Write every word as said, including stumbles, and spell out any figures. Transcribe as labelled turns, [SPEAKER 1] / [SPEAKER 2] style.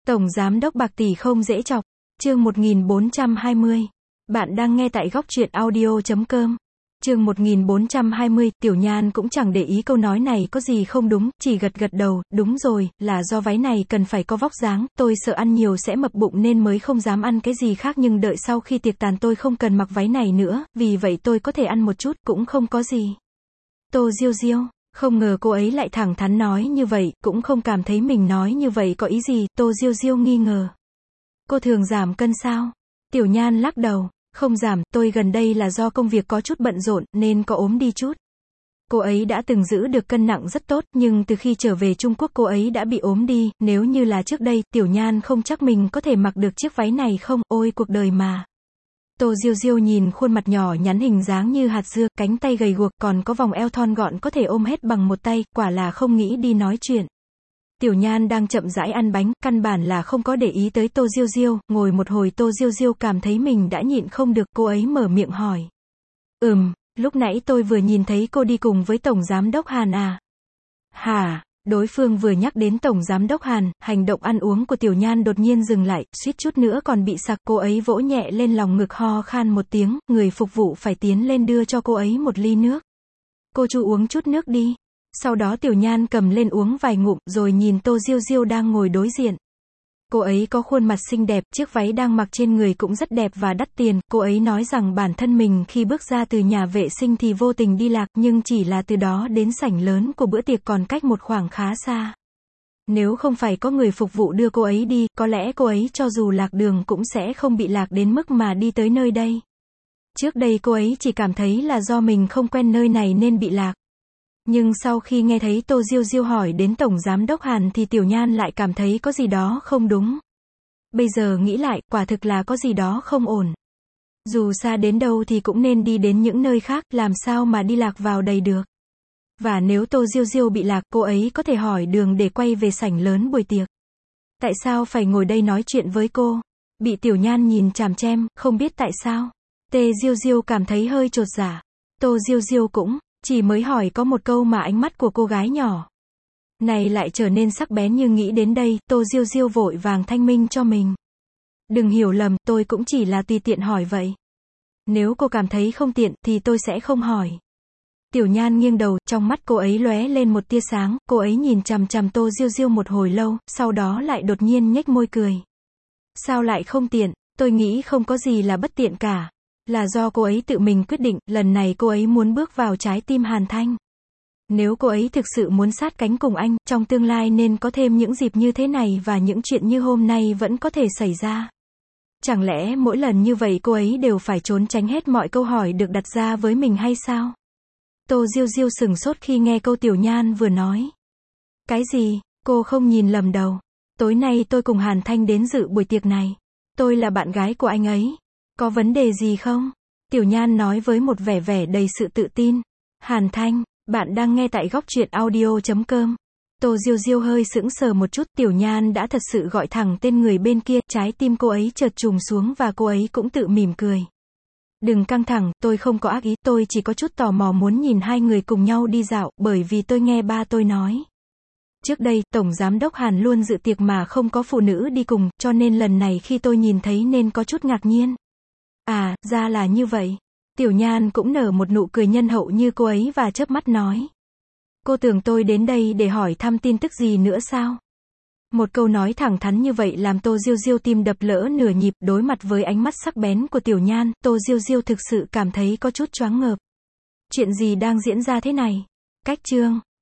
[SPEAKER 1] Tổng giám đốc bạc tỷ không dễ chọc. Chương một nghìn bốn trăm hai mươi. Bạn đang nghe tại góc truyện audio chấm com. Chương một nghìn bốn trăm hai mươi, Tiểu Nhan cũng chẳng để ý câu nói này có gì không đúng, chỉ gật gật đầu, đúng rồi, là do váy này cần phải có vóc dáng, tôi sợ ăn nhiều sẽ mập bụng nên mới không dám ăn cái gì khác, nhưng đợi sau khi tiệc tàn tôi không cần mặc váy này nữa, vì vậy tôi có thể ăn một chút, cũng không có gì. Tô Diêu Diêu, không ngờ cô ấy lại thẳng thắn nói như vậy, cũng không cảm thấy mình nói như vậy có ý gì, Tô Diêu Diêu nghi ngờ. Cô thường giảm cân sao? Tiểu Nhan lắc đầu. Không giảm, tôi gần đây là do công việc có chút bận rộn, nên có ốm đi chút. Cô ấy đã từng giữ được cân nặng rất tốt, nhưng từ khi trở về Trung Quốc cô ấy đã bị ốm đi, nếu như là trước đây, Tiểu Nhan không chắc mình có thể mặc được chiếc váy này không, ôi cuộc đời mà. Tô Diêu Diêu nhìn khuôn mặt nhỏ nhắn hình dáng như hạt dưa, cánh tay gầy guộc, còn có vòng eo thon gọn có thể ôm hết bằng một tay, quả là không nghĩ đi nói chuyện. Tiểu Nhan đang chậm rãi ăn bánh, căn bản là không có để ý tới Tô Diêu Diêu, ngồi một hồi Tô Diêu Diêu cảm thấy mình đã nhịn không được, cô ấy mở miệng hỏi. Ừm, lúc nãy tôi vừa nhìn thấy cô đi cùng với Tổng Giám đốc Hàn à? Hả? Đối phương vừa nhắc đến Tổng Giám đốc Hàn, hành động ăn uống của Tiểu Nhan đột nhiên dừng lại, suýt chút nữa còn bị sặc, cô ấy vỗ nhẹ lên lòng ngực ho khan một tiếng, người phục vụ phải tiến lên đưa cho cô ấy một ly nước. Cô chu uống chút nước đi. Sau đó Tiểu Nhan cầm lên uống vài ngụm, rồi nhìn Tô Diêu Diêu đang ngồi đối diện. Cô ấy có khuôn mặt xinh đẹp, chiếc váy đang mặc trên người cũng rất đẹp và đắt tiền, cô ấy nói rằng bản thân mình khi bước ra từ nhà vệ sinh thì vô tình đi lạc, nhưng chỉ là từ đó đến sảnh lớn của bữa tiệc còn cách một khoảng khá xa. Nếu không phải có người phục vụ đưa cô ấy đi, có lẽ cô ấy cho dù lạc đường cũng sẽ không bị lạc đến mức mà đi tới nơi đây. Trước đây cô ấy chỉ cảm thấy là do mình không quen nơi này nên bị lạc. Nhưng sau khi nghe thấy Tô Diêu Diêu hỏi đến Tổng Giám đốc Hàn thì Tiểu Nhan lại cảm thấy có gì đó không đúng. Bây giờ nghĩ lại, quả thực là có gì đó không ổn. Dù xa đến đâu thì cũng nên đi đến những nơi khác, làm sao mà đi lạc vào đây được. Và nếu Tô Diêu Diêu bị lạc, cô ấy có thể hỏi đường để quay về sảnh lớn buổi tiệc. Tại sao phải ngồi đây nói chuyện với cô? Bị Tiểu Nhan nhìn chằm chằm, không biết tại sao. Tê Diêu Diêu cảm thấy hơi chột dạ. Tô Diêu Diêu cũng chỉ mới hỏi có một câu mà ánh mắt của cô gái nhỏ này lại trở nên sắc bén, như nghĩ đến đây, Tô Diêu Diêu vội vàng thanh minh cho mình. Đừng hiểu lầm, tôi cũng chỉ là tùy tiện hỏi vậy. Nếu cô cảm thấy không tiện, thì tôi sẽ không hỏi. Tiểu Nhan nghiêng đầu, trong mắt cô ấy lóe lên một tia sáng, cô ấy nhìn chằm chằm Tô Diêu Diêu một hồi lâu, sau đó lại đột nhiên nhếch môi cười. Sao lại không tiện, tôi nghĩ không có gì là bất tiện cả. Là do cô ấy tự mình quyết định, lần này cô ấy muốn bước vào trái tim Hàn Thanh. Nếu cô ấy thực sự muốn sát cánh cùng anh, trong tương lai nên có thêm những dịp như thế này và những chuyện như hôm nay vẫn có thể xảy ra. Chẳng lẽ mỗi lần như vậy cô ấy đều phải trốn tránh hết mọi câu hỏi được đặt ra với mình hay sao? Tô Diêu Diêu sửng sốt khi nghe câu Tiểu Nhan vừa nói. Cái gì? Cô không nhìn lầm đầu. Tối nay tôi cùng Hàn Thanh đến dự buổi tiệc này. Tôi là bạn gái của anh ấy. Có vấn đề gì không? Tiểu Nhan nói với một vẻ vẻ đầy sự tự tin. Hàn Thanh, bạn đang nghe tại góc truyện audio chấm com. Tô Diêu Diêu hơi sững sờ một chút, Tiểu Nhan đã thật sự gọi thẳng tên người bên kia, trái tim cô ấy chợt trùng xuống và cô ấy cũng tự mỉm cười. Đừng căng thẳng, tôi không có ác ý, tôi chỉ có chút tò mò muốn nhìn hai người cùng nhau đi dạo, bởi vì tôi nghe ba tôi nói. Trước đây, Tổng Giám đốc Hàn luôn dự tiệc mà không có phụ nữ đi cùng, cho nên lần này khi tôi nhìn thấy nên có chút ngạc nhiên. À, ra là như vậy. Tiểu Nhan cũng nở một nụ cười nhân hậu như cô ấy và chớp mắt nói. Cô tưởng tôi đến đây để hỏi thăm tin tức gì nữa sao? Một câu nói thẳng thắn như vậy làm Tô Diêu Diêu tim đập lỡ nửa nhịp, đối mặt với ánh mắt sắc bén của Tiểu Nhan, Tô Diêu Diêu thực sự cảm thấy có chút choáng ngợp. Chuyện gì đang diễn ra thế này? Cách chương.